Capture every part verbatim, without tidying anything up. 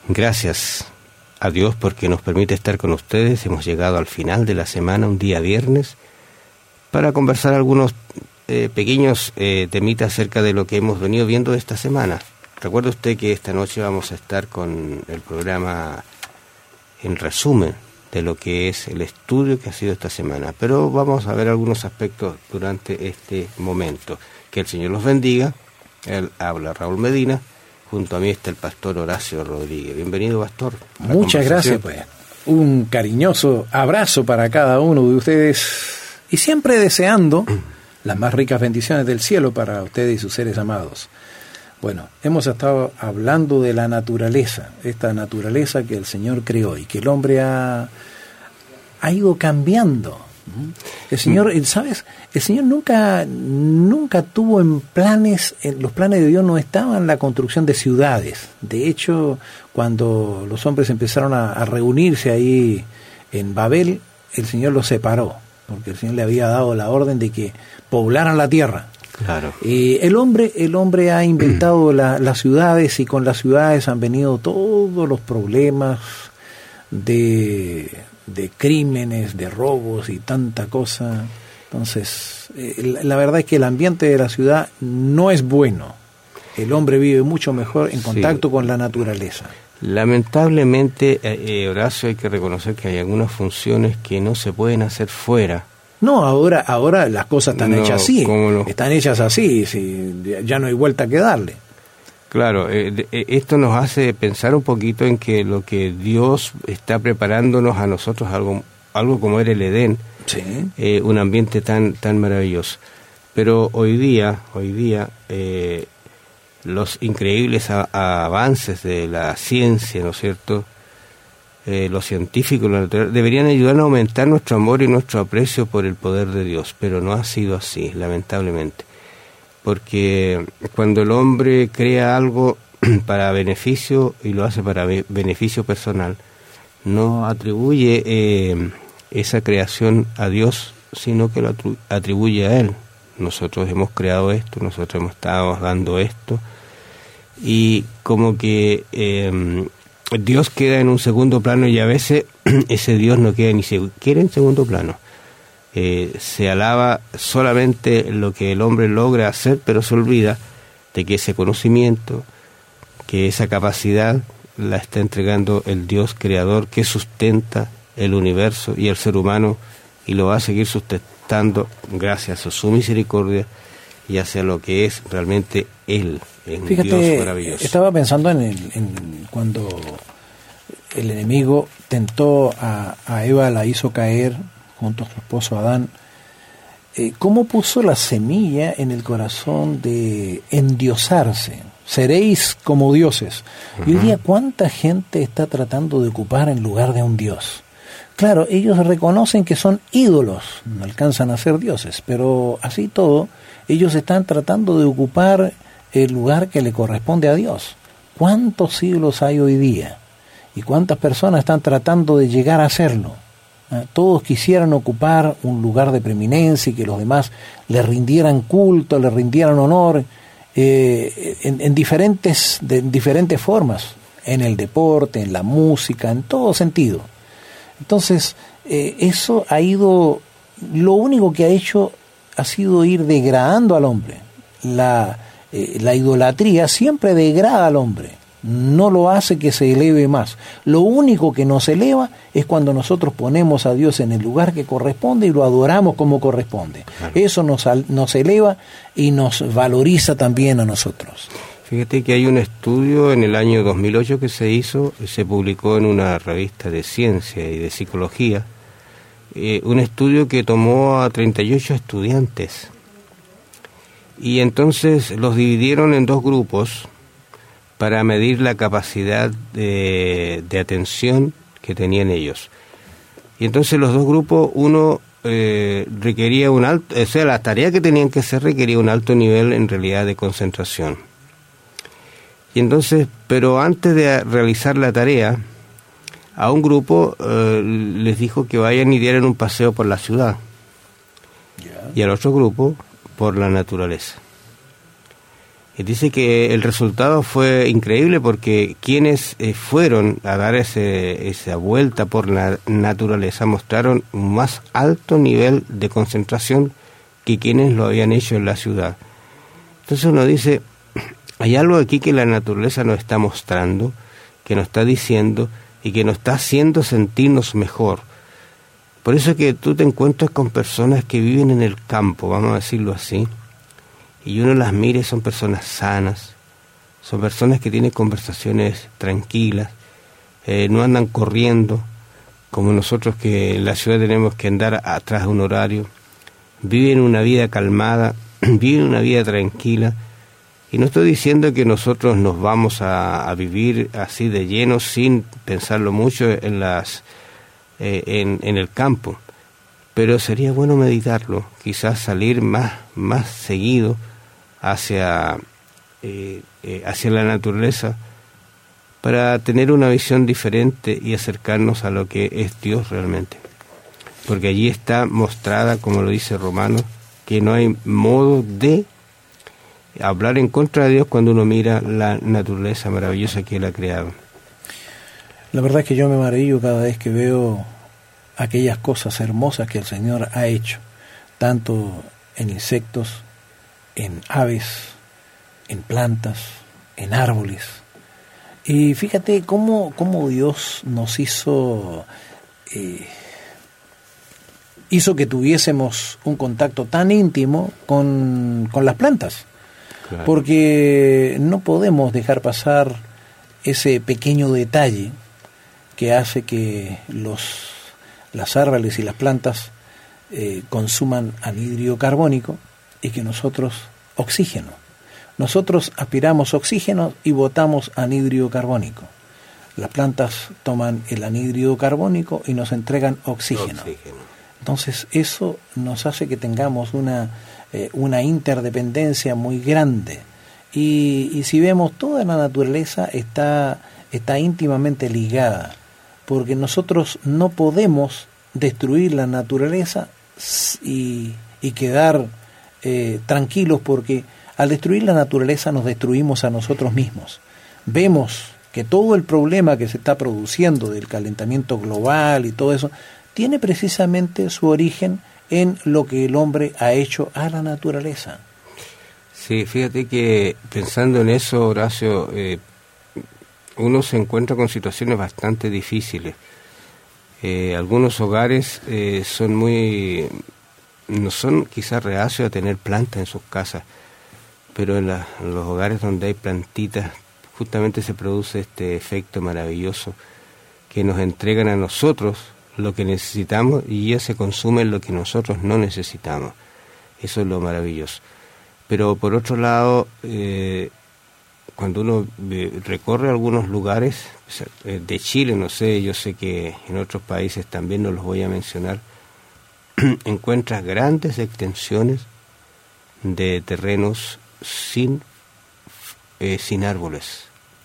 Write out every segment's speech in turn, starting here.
Gracias a Dios porque nos permite estar con ustedes. Hemos llegado al final de la semana, un día viernes, para conversar algunos eh, pequeños eh, temitas acerca de lo que hemos venido viendo esta semana. Recuerde usted que esta noche vamos a estar con el programa en resumen de lo que es el estudio que ha sido esta semana, pero vamos a ver algunos aspectos durante este momento. Que el Señor los bendiga. Él habla Raúl Medina, junto a mí está el pastor Horacio Rodríguez. Bienvenido, pastor. Muchas gracias, pues. Un cariñoso abrazo para cada uno de ustedes y siempre deseando las más ricas bendiciones del cielo para ustedes y sus seres amados. Bueno, hemos estado hablando de la naturaleza, esta naturaleza que el Señor creó y que el hombre ha, ha ido cambiando. El Señor, ¿sabes? El Señor nunca, nunca tuvo en planes, en los planes de Dios no estaban la construcción de ciudades. De hecho, cuando los hombres empezaron a, a reunirse ahí en Babel, el Señor los separó, porque el Señor le había dado la orden de que poblaran la tierra. Claro. Eh, el hombre, el hombre ha inventado la, las ciudades y con las ciudades han venido todos los problemas de, de crímenes, de robos y tanta cosa. Entonces, eh, la, la verdad es que el ambiente de la ciudad no es bueno. El hombre vive mucho mejor en contacto sí. con la naturaleza. Lamentablemente, eh, Horacio, hay que reconocer que hay algunas funciones que no se pueden hacer fuera. No, ahora ahora las cosas están no, hechas así, no? están hechas así, sí, ya no hay vuelta que darle. Claro, eh, eh, esto nos hace pensar un poquito en que lo que Dios está preparándonos a nosotros, algo algo como era el Edén, sí. eh, un ambiente tan tan maravilloso. Pero hoy día, hoy día, eh, los increíbles a, a avances de la ciencia, ¿no es cierto?, Eh, los científicos lo natural, deberían ayudarnos a aumentar nuestro amor y nuestro aprecio por el poder de Dios, pero no ha sido así, lamentablemente, porque cuando el hombre crea algo para beneficio y lo hace para be- beneficio personal, no atribuye eh, esa creación a Dios, sino que lo atru- atribuye a Él. Nosotros hemos creado esto, nosotros hemos estado dando esto, y como que eh, Dios queda en un segundo plano y a veces ese Dios no queda ni siquiera en segundo plano. Eh, se alaba solamente lo que el hombre logra hacer, pero se olvida de que ese conocimiento, que esa capacidad la está entregando el Dios creador que sustenta el universo y el ser humano y lo va a seguir sustentando gracias a su misericordia y hacia lo que es realmente Él. Es un Fíjate, Dios maravilloso. Estaba pensando en, el, en cuando el enemigo tentó a, a Eva, la hizo caer junto a su esposo Adán. Eh, ¿Cómo puso la semilla en el corazón de endiosarse? Seréis como dioses. Uh-huh. Y hoy día, ¿cuánta gente está tratando de ocupar en lugar de un Dios? Claro, ellos reconocen que son ídolos, no alcanzan a ser dioses, pero así todo, ellos están tratando de ocupar el lugar que le corresponde a Dios. ¿Cuántos siglos hay hoy día? ¿Y cuántas personas están tratando de llegar a hacerlo? ¿Eh? Todos quisieran ocupar un lugar de preeminencia y que los demás le rindieran culto, le rindieran honor, eh, en, en, diferentes, de, en diferentes formas, en el deporte, en la música, en todo sentido. Entonces, eh, eso ha ido, lo único que ha hecho ha sido ir degradando al hombre. La, eh, la idolatría siempre degrada al hombre, no lo hace que se eleve más. Lo único que nos eleva es cuando nosotros ponemos a Dios en el lugar que corresponde y lo adoramos como corresponde. Claro. Eso nos, nos eleva y nos valoriza también a nosotros. Fíjate que hay un estudio en el año dos mil ocho que se hizo, se publicó en una revista de ciencia y de psicología, eh, un estudio que tomó a treinta y ocho estudiantes y entonces los dividieron en dos grupos para medir la capacidad de, de atención que tenían ellos. Y entonces los dos grupos, uno eh, requería un alto, o sea, la tarea que tenían que hacer requería un alto nivel en realidad de concentración. Y entonces, pero antes de realizar la tarea, a un grupo eh, les dijo que vayan y dieran un paseo por la ciudad. Yeah. Y al otro grupo, por la naturaleza. Y dice que el resultado fue increíble porque quienes eh, fueron a dar ese, esa vuelta por la naturaleza mostraron un más alto nivel de concentración que quienes lo habían hecho en la ciudad. Entonces uno dice, hay algo aquí que la naturaleza nos está mostrando, que nos está diciendo y que nos está haciendo sentirnos mejor. Por eso es que tú te encuentras con personas que viven en el campo, vamos a decirlo así, y uno las mira y son personas sanas, son personas que tienen conversaciones tranquilas, eh, no andan corriendo como nosotros que en la ciudad tenemos que andar atrás de un horario, viven una vida calmada, viven una vida tranquila, y no estoy diciendo que nosotros nos vamos a, a vivir así de lleno sin pensarlo mucho en las eh, en, en el campo, pero sería bueno meditarlo, quizás salir más, más seguido hacia eh, eh, hacia la naturaleza para tener una visión diferente y acercarnos a lo que es Dios realmente, porque allí está mostrada, como lo dice Romanos, que no hay modo de hablar en contra de Dios cuando uno mira la naturaleza maravillosa que Él ha creado. La verdad es que yo me maravillo cada vez que veo aquellas cosas hermosas que el Señor ha hecho, tanto en insectos, en aves, en plantas, en árboles. Y fíjate cómo, cómo Dios nos hizo, eh, hizo que tuviésemos un contacto tan íntimo con, con las plantas. Claro. Porque no podemos dejar pasar ese pequeño detalle que hace que los, las árboles y las plantas eh, consuman anhídrido carbónico y que nosotros oxígeno. Nosotros aspiramos oxígeno y botamos anhídrido carbónico. Las plantas toman el anhídrido carbónico y nos entregan oxígeno. oxígeno. Entonces eso nos hace que tengamos una, eh, una interdependencia muy grande. Y, y si vemos, toda la naturaleza está, está íntimamente ligada, porque nosotros no podemos destruir la naturaleza y, y quedar eh, tranquilos, porque al destruir la naturaleza nos destruimos a nosotros mismos. Vemos que todo el problema que se está produciendo del calentamiento global y todo eso tiene precisamente su origen en lo que el hombre ha hecho a la naturaleza. Sí, fíjate que pensando en eso, Horacio, eh, uno se encuentra con situaciones bastante difíciles. Eh, algunos hogares eh, son muy, no son quizás reacios a tener plantas en sus casas, pero en, la, en los hogares donde hay plantitas, justamente se produce este efecto maravilloso que nos entregan a nosotros lo que necesitamos y ya se consume lo que nosotros no necesitamos. Eso es lo maravilloso. Pero por otro lado, eh, cuando uno eh, recorre algunos lugares eh, de Chile, no sé, yo sé que en otros países también no los voy a mencionar, encuentras grandes extensiones de terrenos sin, eh, sin árboles.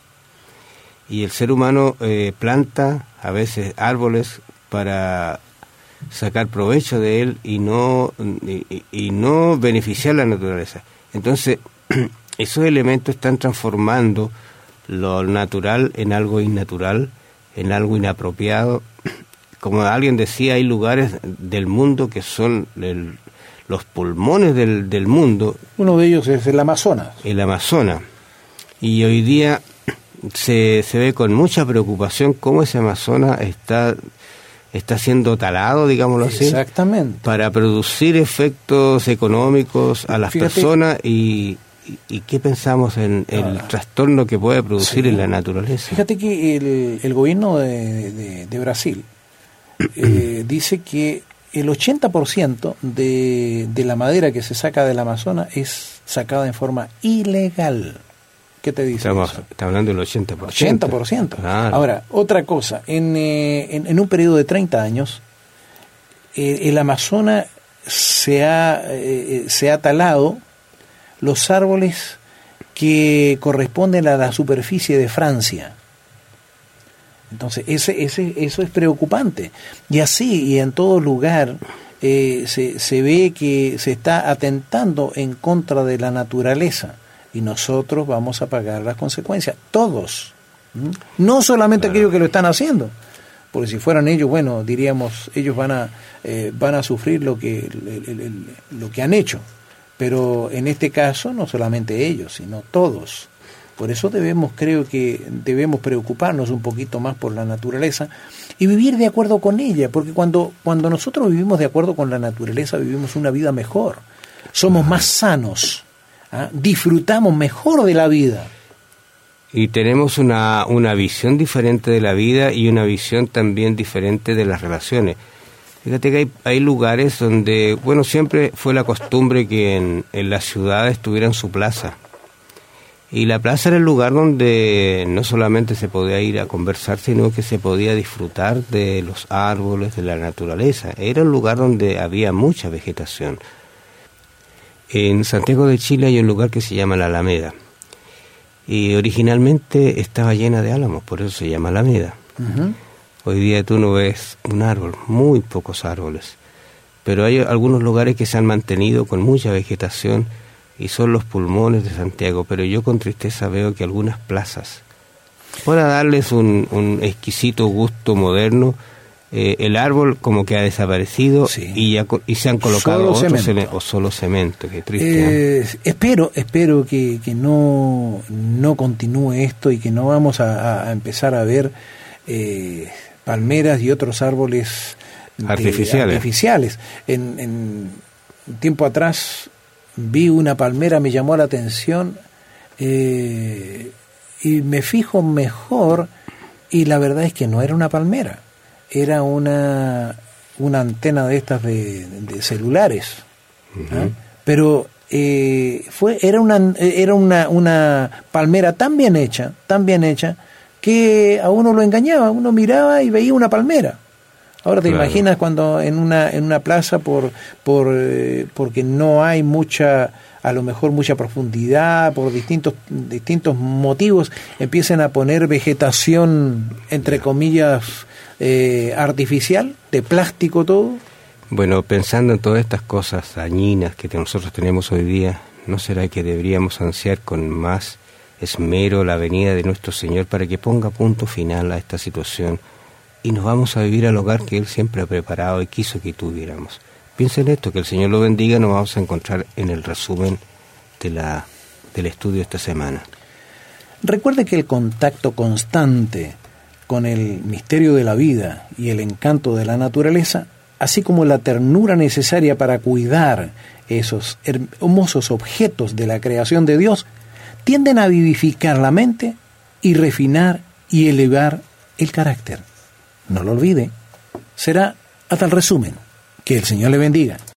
Y el ser humano eh, planta a veces árboles para sacar provecho de él y no y, y no beneficiar la naturaleza. Entonces, esos elementos están transformando lo natural en algo innatural, en algo inapropiado. Como alguien decía, hay lugares del mundo que son el, los pulmones del, del mundo. Uno de ellos es el Amazonas. El Amazonas. Y hoy día se, se ve con mucha preocupación cómo ese Amazonas está... está siendo talado, digámoslo así, exactamente, para producir efectos económicos a las Fíjate, personas y, y, y qué pensamos en el ah, trastorno que puede producir sí. en la naturaleza. Fíjate que el, el gobierno de, de, de Brasil eh, dice que el ochenta por ciento de, de la madera que se saca del Amazonas es sacada en forma ilegal. ¿Qué te dice? Estamos, eso? Está hablando del ochenta por ciento. ochenta por ciento. Claro. Ahora, otra cosa, en, eh, en, en un periodo de treinta años, eh, el Amazonas se ha, eh, se ha talado los árboles que corresponden a la superficie de Francia. Entonces, ese, ese, eso es preocupante. Y así, y en todo lugar, eh, se, se ve que se está atentando en contra de la naturaleza. y nosotros vamos a pagar las consecuencias, todos, ¿Mm? no solamente claro. aquellos que lo están haciendo, porque si fueran ellos, bueno, diríamos, ellos van a eh, van a sufrir lo que el, el, el, lo que han hecho, pero en este caso no solamente ellos, sino todos. Por eso debemos, creo que debemos preocuparnos un poquito más por la naturaleza y vivir de acuerdo con ella, porque cuando, cuando nosotros vivimos de acuerdo con la naturaleza, vivimos una vida mejor, somos más sanos, ¿ah? Disfrutamos mejor de la vida. Y tenemos una, una visión diferente de la vida y una visión también diferente de las relaciones. Fíjate que hay, hay lugares donde, bueno, siempre fue la costumbre que en, en las ciudades tuvieran su plaza. Y la plaza era el lugar donde no solamente se podía ir a conversar, sino que se podía disfrutar de los árboles, de la naturaleza. Era un lugar donde había mucha vegetación. En Santiago de Chile hay un lugar que se llama la Alameda. Y originalmente estaba llena de álamos, por eso se llama Alameda. Uh-huh. Hoy día tú no ves un árbol, muy pocos árboles. Pero hay algunos lugares que se han mantenido con mucha vegetación y son los pulmones de Santiago, pero yo con tristeza veo que algunas plazas, para darles un, un exquisito gusto moderno, eh, el árbol como que ha desaparecido, sí. y, ya, y se han colocado solo otros cemento. Ceme- o solo cemento. Qué triste. Eh, espero espero que, que no, no continúe esto y que no vamos a, a empezar a ver eh, palmeras y otros árboles de, artificiales. artificiales. En, en un tiempo atrás vi una palmera, me llamó la atención eh, y me fijo mejor y la verdad es que no era una palmera, era una una antena de estas de, de celulares, uh-huh. ¿eh? pero eh, fue era una era una una palmera tan bien hecha, tan bien hecha que a uno lo engañaba, uno miraba y veía una palmera. Ahora te claro. imaginas cuando en una en una plaza por por eh, porque no hay mucha, a lo mejor mucha profundidad, por distintos distintos motivos, empiecen a poner vegetación entre comillas eh, artificial, de plástico todo. Bueno, pensando en todas estas cosas dañinas que nosotros tenemos hoy día, ¿no será que deberíamos ansiar con más esmero la venida de nuestro Señor para que ponga punto final a esta situación? Y nos vamos a vivir al hogar que Él siempre ha preparado y quiso que tuviéramos. Piensen esto, que el Señor lo bendiga, nos vamos a encontrar en el resumen de la, del estudio esta semana. Recuerde que el contacto constante con el misterio de la vida y el encanto de la naturaleza, así como la ternura necesaria para cuidar esos hermosos objetos de la creación de Dios, tienden a vivificar la mente y refinar y elevar el carácter. No lo olvide. Será hasta el resumen. Que el Señor le bendiga.